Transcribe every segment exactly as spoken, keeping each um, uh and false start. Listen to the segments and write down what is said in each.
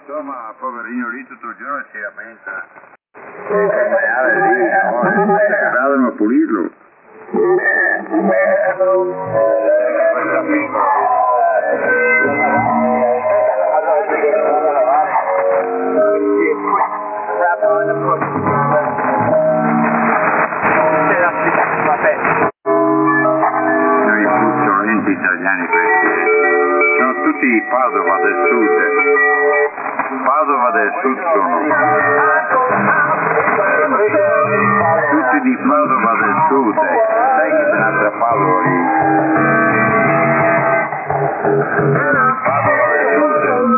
Insomma, poverino lì tutto il giorno si lamenta. Il maiale lì, amore, vadano a pulirlo. Sono i puzzolenti italiani questi. Sono tutti di Padova del sud. Padova del sud sono. Tutti di Padova del sud. Sai che c'è un'altra Padova lì? Padova del sud.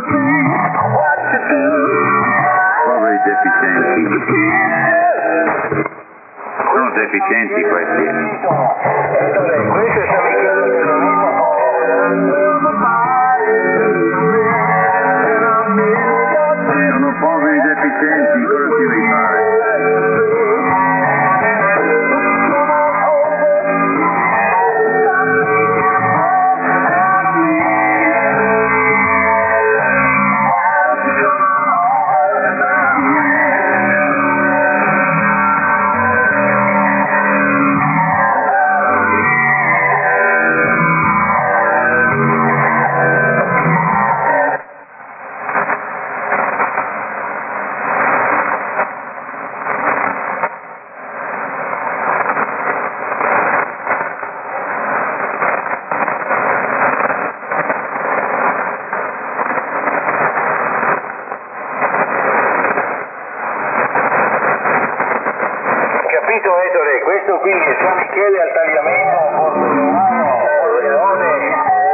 Poveri deficienti. Sono deficienti questi. Sono poveri deficienti, cosa ti devi fare? Questo qui è San Michele al tagliamento, Portolano, Pordenone.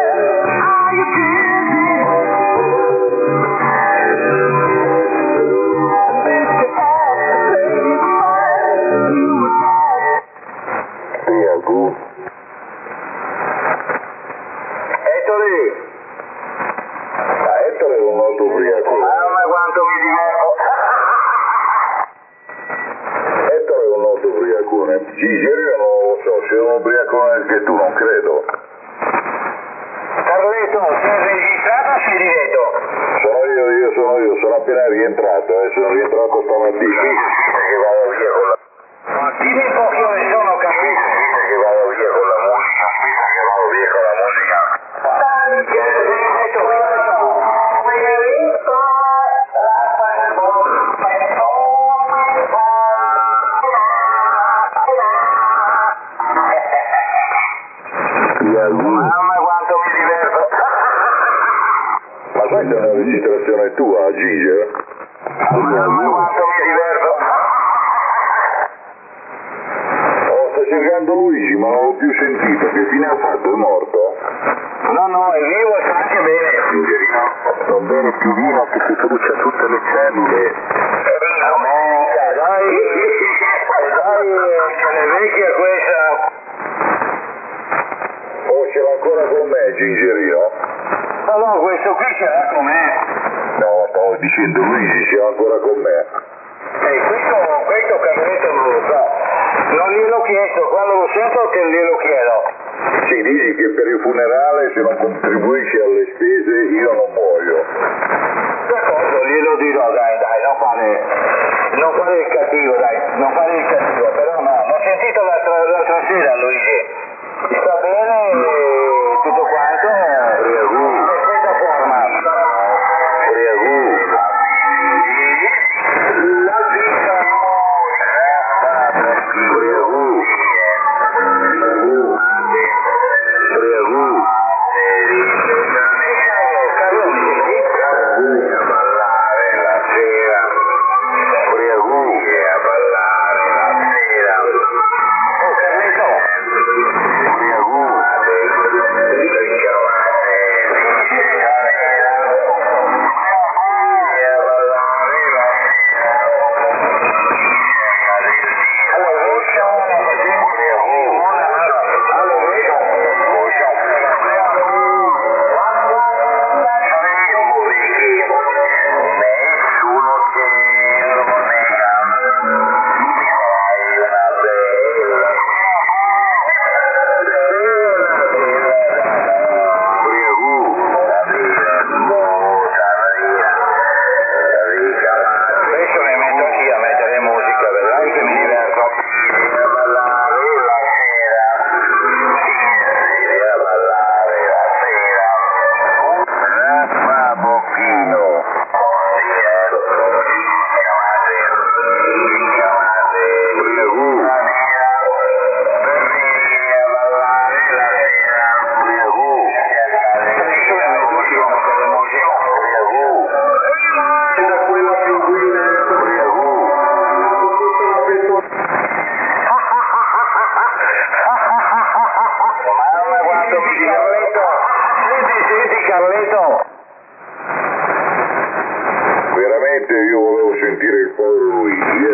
Ubriaco. Ettore. Ma Ettore è un noto ubriaco. Mamma quanto mi diverto. Gigeri non lo so, se è un ubriacone anche tu, non credo. Carletto, sei registrato o sei diretto? Sono io, io sono io, sono appena rientrato, eh, sono rientrato stamattina. Aspetta che vado via con la... Ma dimmi un po' che ore sono, capito? Aspetta che vado via con la musica, aspetta che vado via con la musica. Mamma quanto mi diverto. Ma questa è una registrazione tua, Giger? Mamma quanto mi diverto. Oh, sta cercando Luigi, ma non l'ho più sentito. Che fine ha fatto? È morto? No, no, è vivo e sta anche bene. Non bene più vino che ti brucia tutte le cellule. No, no, dai, dai, ce l'è vecchia questa. Oh, ce l'ha ancora con me, Gingerino? No, no, questo qui ce l'ha con me. No, stavo dicendo Luigi, ce l'ha ancora con me. Eh, questo, questo Carletto non lo so. Non gliel'ho chiesto, quando lo sento te glielo chiedo. Sì, dici che per il funerale se non contribuisci alle spese io non muoio. D'accordo, glielo dirò, dai, dai, non fare, non fare il cattivo, dai, non fare il cattivo, però no, l'ho sentito l'altra, l'altra sera, Luigi. Sta bene, tutto quanto, in perfetta forma. La vita Carlo, Carlo,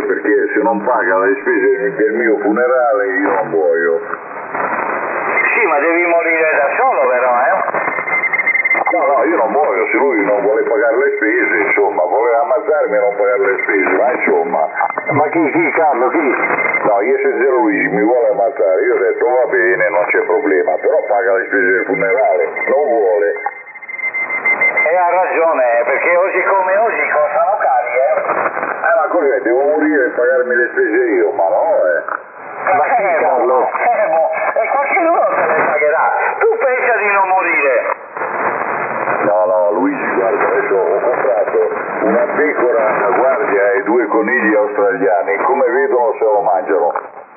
perché se non paga le spese del mio funerale io non muoio. Sì, ma devi morire da solo però, eh? No, no, io non muoio, se lui non vuole pagare le spese, insomma, voleva ammazzarmi e non pagare le spese, ma insomma. Ma chi, chi, Carlo, chi? No, io se zero Luigi mi vuole ammazzare, io ho detto va bene, non c'è problema, però paga le spese del funerale, non vuole. E ha ragione, perché oggi come oggi costano cari, eh? Eh, ma cos'è, devo morire e pagarmi le spese io, ma no, eh. Ma chi, Carlo? E qualcuno te le pagherà, tu pensa di non morire. No, no, Luigi, guarda, adesso ho comprato una pecora, una guardia e due conigli australiani, come vedono se lo mangiano.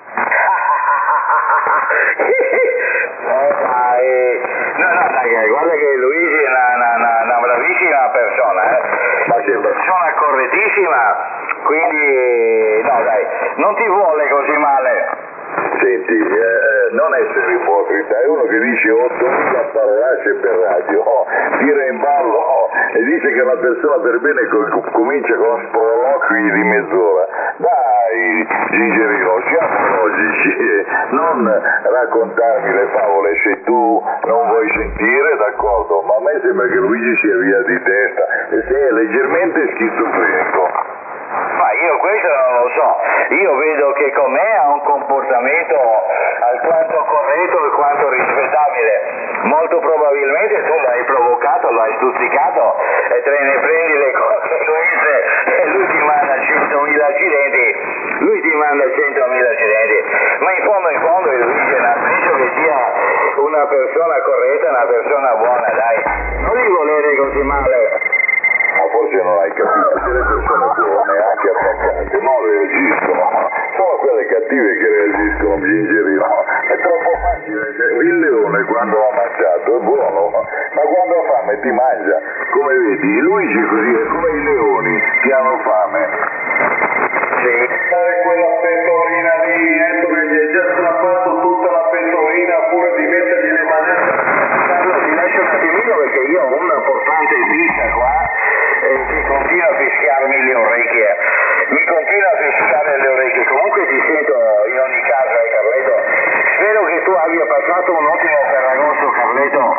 eh, dai. No, no, dai, guarda che Luigi è una, una, una, una bravissima persona, eh? Ma che Una persona correttissima, quindi, no dai, non ti vuole così male. Senti, eh, non essere ipocrita, è uno che dice ottomila parolacce per radio, oh, tira in ballo oh, e dice che una persona per bene co- comincia con sproloqui di mezz'ora. Dai, Gingerino, siamo logici, eh. non raccontarmi le favole se tu non vuoi sentire, d'accordo, ma a me sembra che Luigi sia via di testa e se è leggermente schizofrenico. Ma io questo non lo so, io vedo che con me ha un comportamento alquanto corretto, alquanto rispettabile, molto probabilmente tu l'hai provocato, l'hai stuzzicato e te ne prendi le conseguenze e lui ti manda centomila accidenti, lui ti manda centomila accidenti, ma in fondo in fondo il Luigi penso che sia una persona corretta, una persona buona, dai, non gli volere così male. Ma forse non hai capito che le persone buone, anche attaccate, non reagiscono, sono quelle cattive che reagiscono, Gingerino. È troppo facile, il leone quando ha mangiato è buono, ma quando ha fame ti mangia. Come vedi, Luigi così è come i leoni che hanno fame. Sì. Quella pettorina lì, Ettore gli hai già strappato tutta la pettorina pure di mettergli le manette. Carlo, ti lascio un attimino perché io ho una portante fissa qua e mi continua a fischiarmi le orecchie, mi continua a fischiare le orecchie, comunque ti sento in ogni caso, eh Carletto, spero che tu abbia passato un ottimo Ferragosto, Carletto.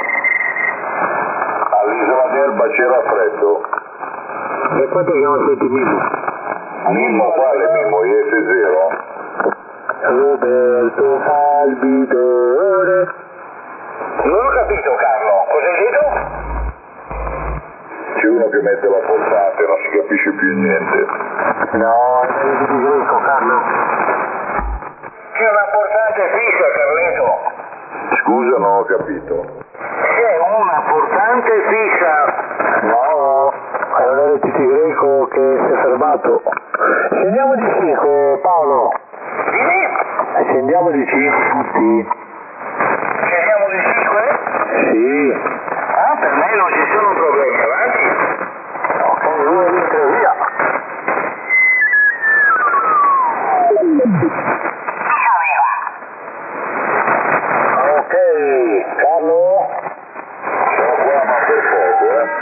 All'isola d'Elba c'era freddo. E quanto chiamo senti Mimmo? Mimmo quale Mimmo? I S zero? Roberto Albitore. Non ho capito Carlo, cosa hai detto? C'è uno che mette la portante, non si capisce più niente. No, è di greco, Carlo. C'è una portante fissa, Carletto. Scusa, non ho capito. C'è una portante fissa. No, è un R T T greco che si è fermato. Scendiamo di cinque, Paolo. Sì? Scendiamo di cinque tutti. Scendiamo di cinque? Sì. Ah, per me non ci sono problemi, avanti. Ok, due litri, via. Ok, Carlo? Sono qua ma per poco, eh.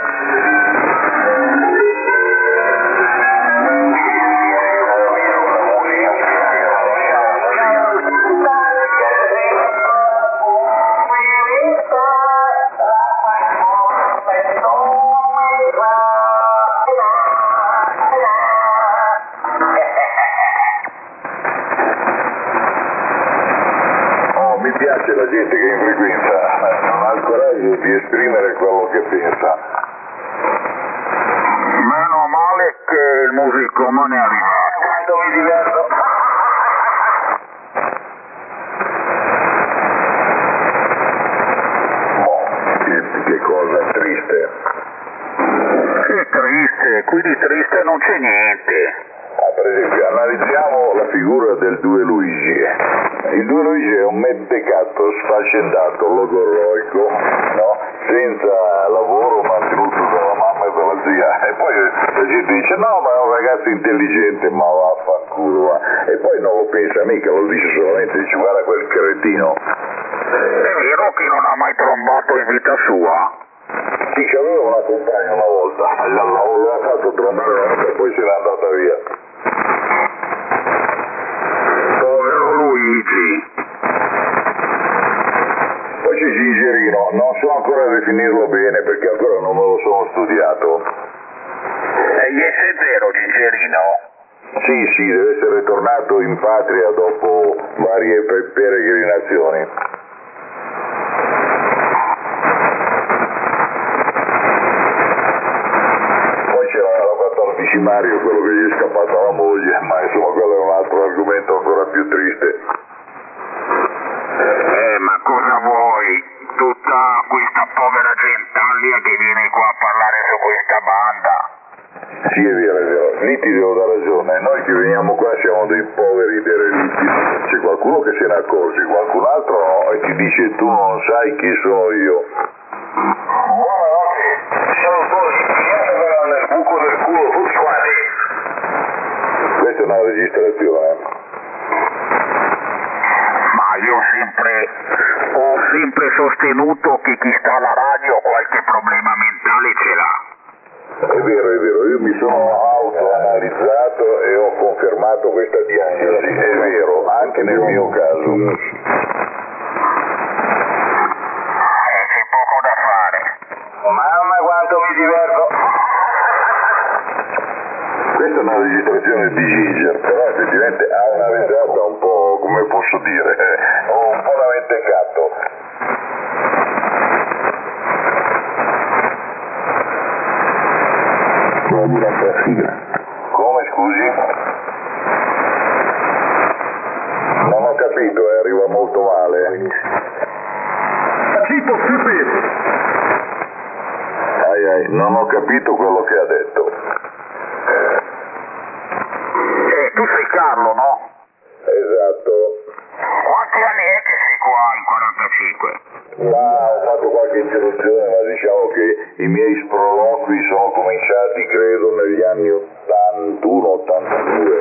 Mi piace la gente che in frequenza non ha il coraggio di esprimere quello che pensa. Meno male che il musicomane è arrivato. Quanto mi diverto. Oh, che, che cosa triste. Che triste, qui di triste non c'è niente. Ah, per esempio, analizziamo la figura del due Luigi. Il due Luigi è un mentecato sfaccendato, logorroico, no? Senza lavoro, mantenuto dalla mamma e dalla zia. E poi la gente dice no, ma è un ragazzo intelligente, ma vaffanculo va. E poi non lo pensa mica, lo dice solamente, dice guarda quel cretino. È vero che non ha mai trombato in vita sua? Sì, c'aveva una compagna una volta, l'ha fatto trombare una volta e poi se n'è andata via. gli S zero Gingerino? Sì, sì, deve essere tornato in patria dopo varie pe- peregrinazioni. Poi c'era la quattordici Mario, quello che gli è scappato alla moglie, ma insomma quello è un altro argomento ancora più triste. Eh, ma cosa vuoi? Tutta questa povera gentaglia che viene qua a parlare su questa banda. Sì, è vero, è vero, lì ti devo dare ragione, noi che veniamo qua siamo dei poveri derelitti, c'è qualcuno che se ne accorge, qualcun altro no, e ti dice tu non sai chi sono io. Buonanotte, sono voi, pigliatevela nel buco del culo tutti quanti. Questa è una registrazione. Ma io sempre, ho sempre sostenuto che chi sta alla radio qualche problema mentale ce l'ha. È vero, è vero, io mi sono autoanalizzato e ho confermato questa diagnosi, è vero, anche nel mio caso. Eh, c'è poco da fare. Mamma quanto mi diverto. Questa è una registrazione di Ginger, però effettivamente ha una risata un po', come posso dire, ho un po' la mentecatto. Come, scusi? Non ho capito, eh, arriva molto male. Ai ai, non ho capito quello che ha detto. Eh, tu sei Carlo, no? Esatto. Quanti anni è che sei qua in quarantacinque? Ma ho fatto qualche interruzione, ma diciamo che i miei sproloqui sono cominciati, credo, negli anni ottantuno ottantadue.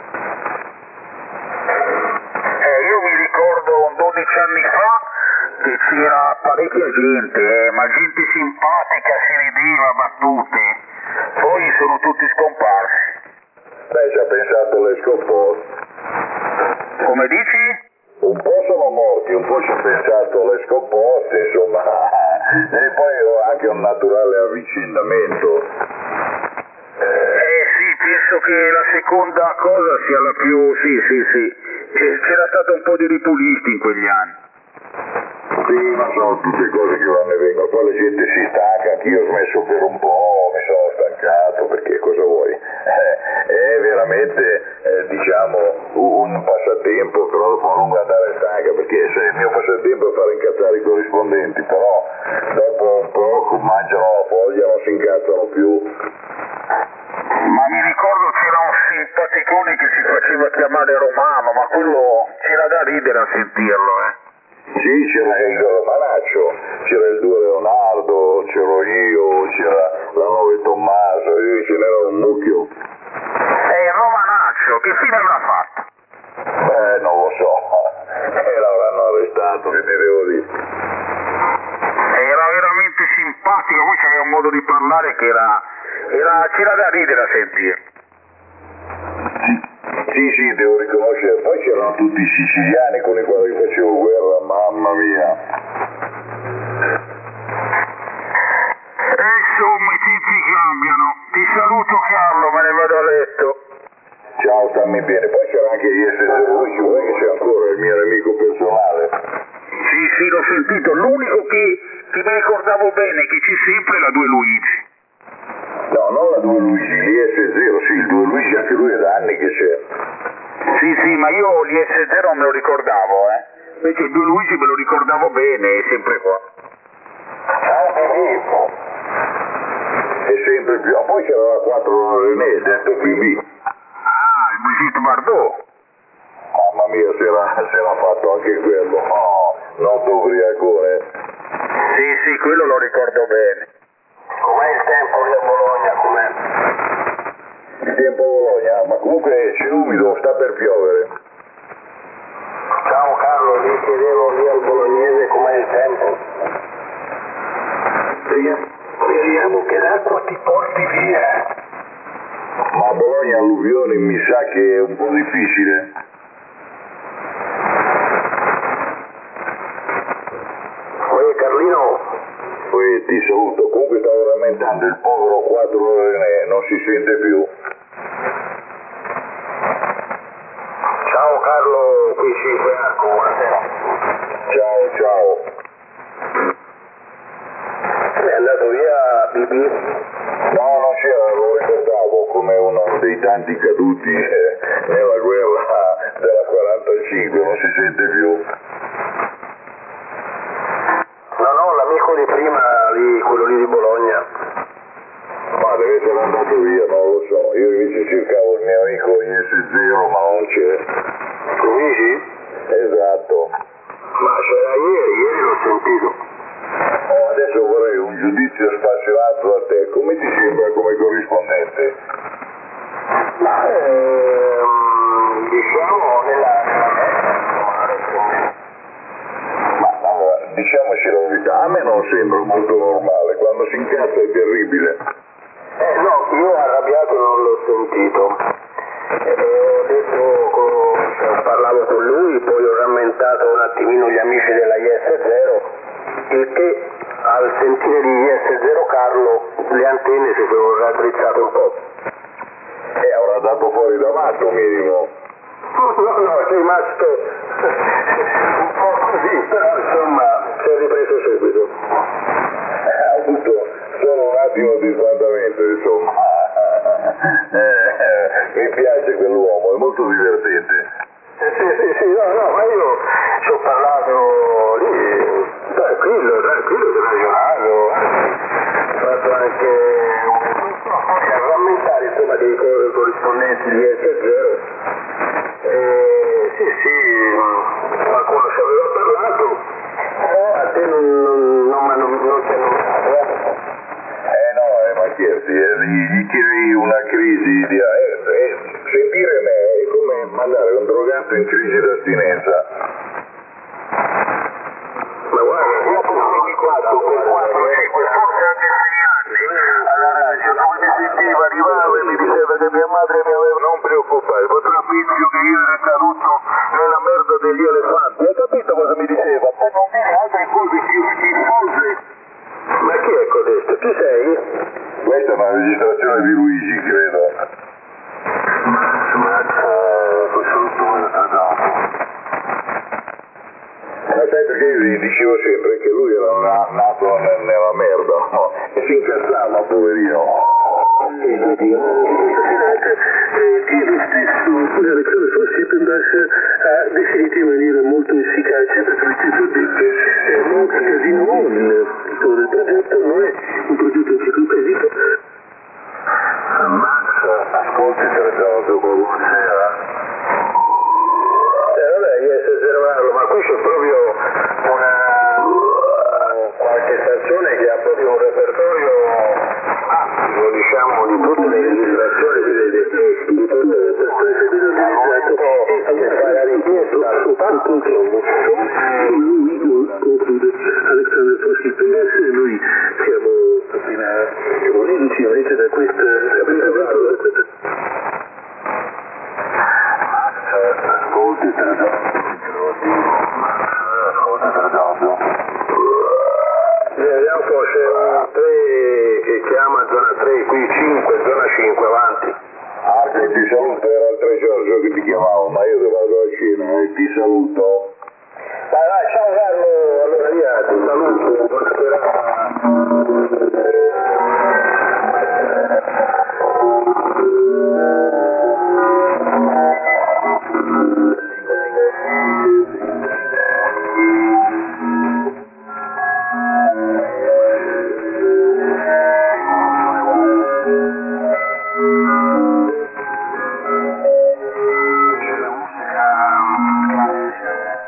Eh, io mi ricordo dodici anni fa che c'era parecchia gente, eh, ma gente simpatica, si rideva, battute. Poi sono tutti scomparsi. Beh, ci ha pensato l'Escopò. Come dici? Un po' sono morti, un po' ci ho pensato le scomposte, insomma, e poi ho anche un naturale avvicendamento. Eh sì, penso che la seconda cosa sia la più... sì, sì, sì. C'è- C'era stato un po' di ripulisti in quegli anni. Sì, ma sono tutte cose che vanno e vengono, poi la gente si stanca, anch'io ho smesso per un po', mi sono stancato, perché cosa vuoi? Eh, è veramente, eh, diciamo, un passatempo, però dopo a lungo andare stanca, perché se il mio passatempo è fare incazzare i corrispondenti, però dopo un po' mangiano la foglia, non si incazzano più. Ma mi ricordo c'era un simpaticone che si faceva chiamare Romano, ma quello c'era da ridere a sentirlo, eh. Sì, c'era il Romanaccio, c'era il Due Leonardo, c'ero io, c'era la Nove Tommaso, io ce n'era un mucchio. E il Romanaccio, che fine avrà fatto? Beh, non lo so, e l'avranno arrestato, che ti devo dire. Era veramente simpatico, poi c'aveva un modo di parlare che era... era c'era da ridere a sentire. Sì, sì, devo riconoscere, poi c'erano tutti i siciliani con i quali facevo guerra, mamma mia. E insomma i tempi cambiano. Ti saluto Carlo, me ne vado a letto. Ciao, stammi bene. Poi c'era anche I S zero Luigi, vuoi che c'è ancora il mio nemico personale? Sì, sì, l'ho sentito. L'unico che, che mi ricordavo bene che c'è sempre è la Due Luigi. No, non la Due Luigi, l'I S zero, sì, il Due Luigi anche lui è da anni che c'è. Sì, sì, ma io l'I S zero non me lo ricordavo, eh. Invece il Due Luigi me lo ricordavo bene, è sempre qua. Anche Filippo. È sempre più... Ah, poi c'era la quattro René, detto P B. Ah, il Brigitte Bardot. Mamma mia, si era, si era fatto anche quello. Oh, noto ubriacone. Sì, sì, quello lo ricordo bene. Com'è il tempo lì a Bologna? Com'è? Il tempo a Bologna? Ma comunque c'è umido, sta per piovere. Ciao Carlo, mi chiedevo lì al bolognese com'è il tempo. Speriamo che l'acqua ti porti via. Ma a Bologna alluvione mi sa che è un po' difficile. Uè Carlino. Uè, ti ti saluto. Comunque stavo rammentando il povero quadro René, non si sente più. Ciao Carlo, qui cinque Arco, buonasera. Ciao, ciao. È andato via B B? No, non c'era, lo ricordavo come uno dei tanti caduti eh, nella guerra della quarantacinque, non si sente più. No, no, l'amico di prima, lì, quello lì di Bologna. Ma deve essere andato via, non lo so. Io invece cercavo il mio amico I S zero, ma non c'è. Luigi? Esatto. Ma c'era ieri, ieri l'ho sentito. Oh, adesso vorrei un giudizio spassionato da te. Come ti sembra come corrispondente? Ma ehm, diciamo nella, nella mezza, Ma allora, diciamoci la verità, a me non sembra molto normale. Quando si incazza è terribile. Eh no, io arrabbiato non l'ho sentito. Eh, ho detto, co- cioè, parlavo con lui, poi ho rammentato un attimino gli amici della I S zero, il che al sentire di I S zero Carlo le antenne si sono raddrizzate un po'. E avrà dato fuori da matto minimo. No, no, sei rimasto un po' così, però insomma si è ripreso subito. Ha avuto solo un attimo di sbandamento, insomma. Eh, mi piace quell'uomo, è molto divertente. Eh, sì, sì, sì, no, no, ma io ci ho parlato lì, tranquillo, tranquillo, si è ragionato, ho fatto anche un poi a rammentare insomma dei co- corrispondenti di S zero. Eh, sì, sì, qualcuno ci aveva parlato, però a te non, non, non, non, non ti hanno nominato, eh? Eh no, eh, ma scherzi, eh, gli, gli tiri una crisi di... Eh, eh, sentire me è come mandare un drogato in crisi d'astinenza. Ma guarda, io ho quattro, quattro, cinque, forse anche sei anni alla radio, dove mi sentiva, arrivava e mi diceva che mia madre mi aveva... Non preoccupare, potrà penso che io ero caduto nella merda degli elefanti. Hai capito cosa mi diceva? Per non dire altre cose più schifose. Ma chi è codesto? Chi sei? Questa è una registrazione di Luigi, credo. Max, eh, questo dottore sta dopo. Ma sai perché io gli dicevo sempre che lui era na- nato ne- nella merda, no? E si incazzava, poverino. Sì, lo dico. Che lo stesso, Alexander Forsippenbach ha definito in maniera molto efficace, perché il titolo detto è Monk Casino One, il titolo del progetto non è un progetto enciclopedico. Max, ascolti tre giorni, buonasera. Eh vabbè, io S zero Carlo, ma qui c'è proprio una qualche stazione che ha proprio un repertorio ampio, diciamo, di tutte le registrazioni, si vede, di tutte le e fa la richiesta al controllo. Lui conclude Alexander Forsippenbach e noi siamo appena siamo lì, invece da questa Ascolti tre giorni, ascolti tre giorni. Vediamo un po', c'è un tre che chiama zona tre, qui cinque, zona cinque, avanti. Arco, ti saluto, era il tre Giorgio che ti chiamavo, ma io devo andare a cena, eh, ti saluto. Vai, vai, ciao Carlo, allora via, ti saluto, buona serata. C'è la musica classica.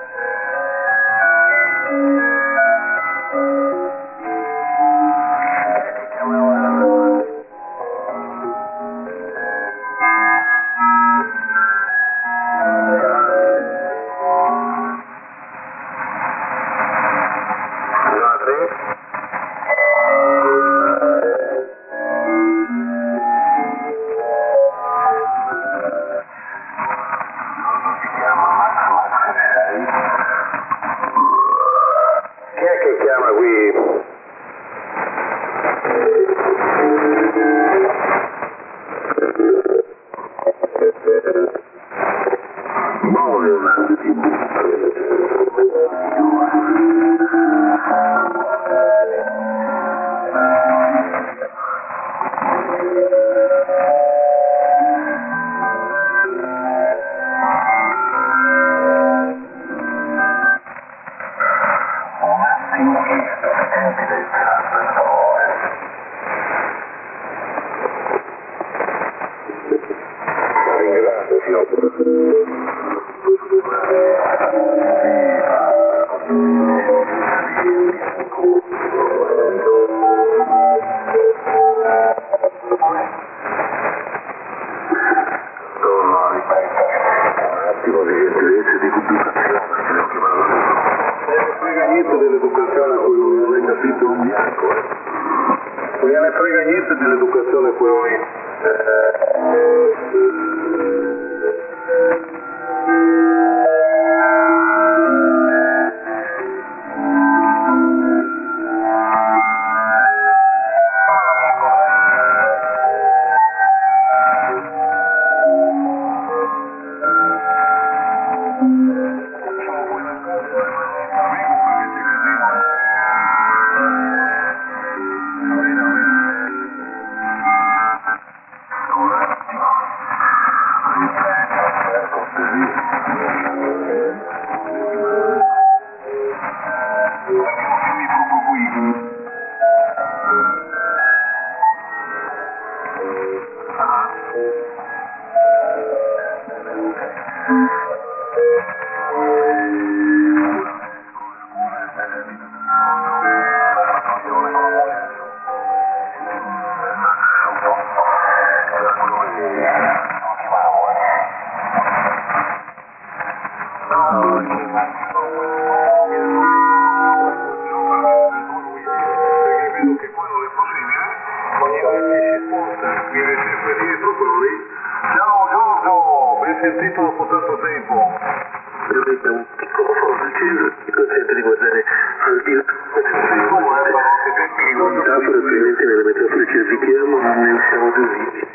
Non gliene frega niente dell'educazione quello lì. Sentito dopo tanto tempo. Io vedo un piccolo foro acceso, mi consente di guardare al di là. Metafora, probabilmente nelle metafore ci avvitiamo, ma ne siamo due vivi.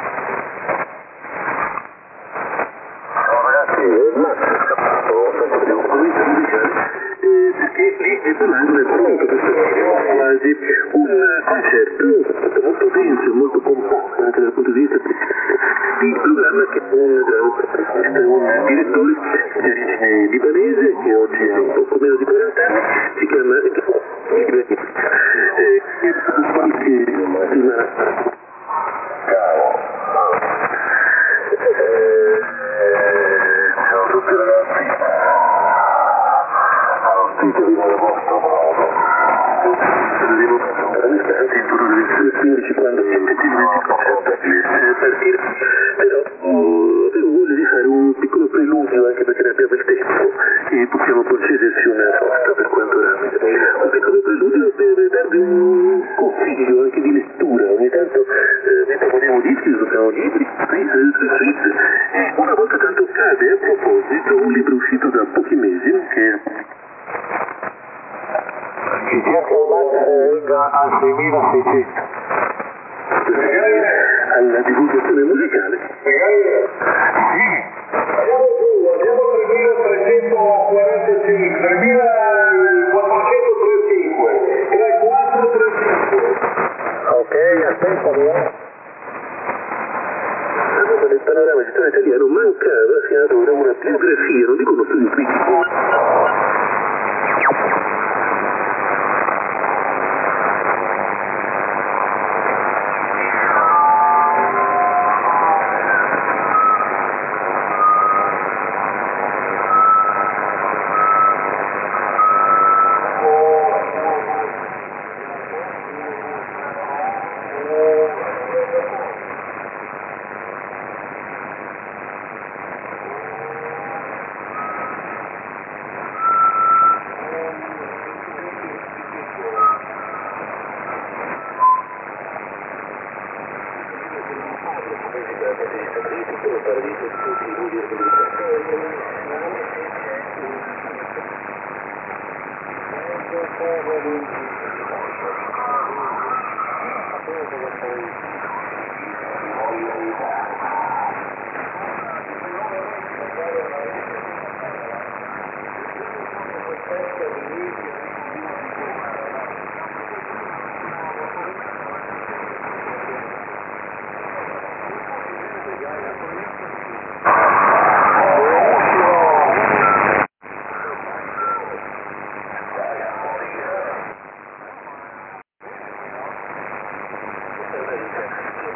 Ragazzi, Max è scappato, abbiamo cominciato a indicare, perché lì è l'angolo è pronto per sentire quasi un concerto molto denso, molto compatto anche dal punto di vista di programma che un un direttore di origine libanese che oggi ha un poco meno di quaranta anni, si chiama Ibrahim, eh, che qualche settimana ciao a tutti ragazzi, auspicavi nel vostro modo. Devo veramente anche intorno alle quindici quando effettivamente il concerto eh, partire, però oh, avevo voglia di fare un piccolo preludio anche perché ne abbiamo il tempo e possiamo concederci una sorta per quanto rame. Un piccolo preludio per darvi un consiglio anche di lettura. Ogni tanto eh, ne proponiamo dischi, usiamo libri, tweet, e una volta tanto cade a proposito un libro uscito da pochi mesi che Ci cerca un Max venga a seimilaseicento. alla divulgazione musicale. Sì, andiamo giù, andiamo a tremilatrecentoquarantacinque, tremilaquattrocentotrentacinque, tremilaquattrocentotrentacinque. Ok, aspetta, Nel panorama di storia italiano mancava fino ad ora una biografia, non dico uno studio critico. Thank you.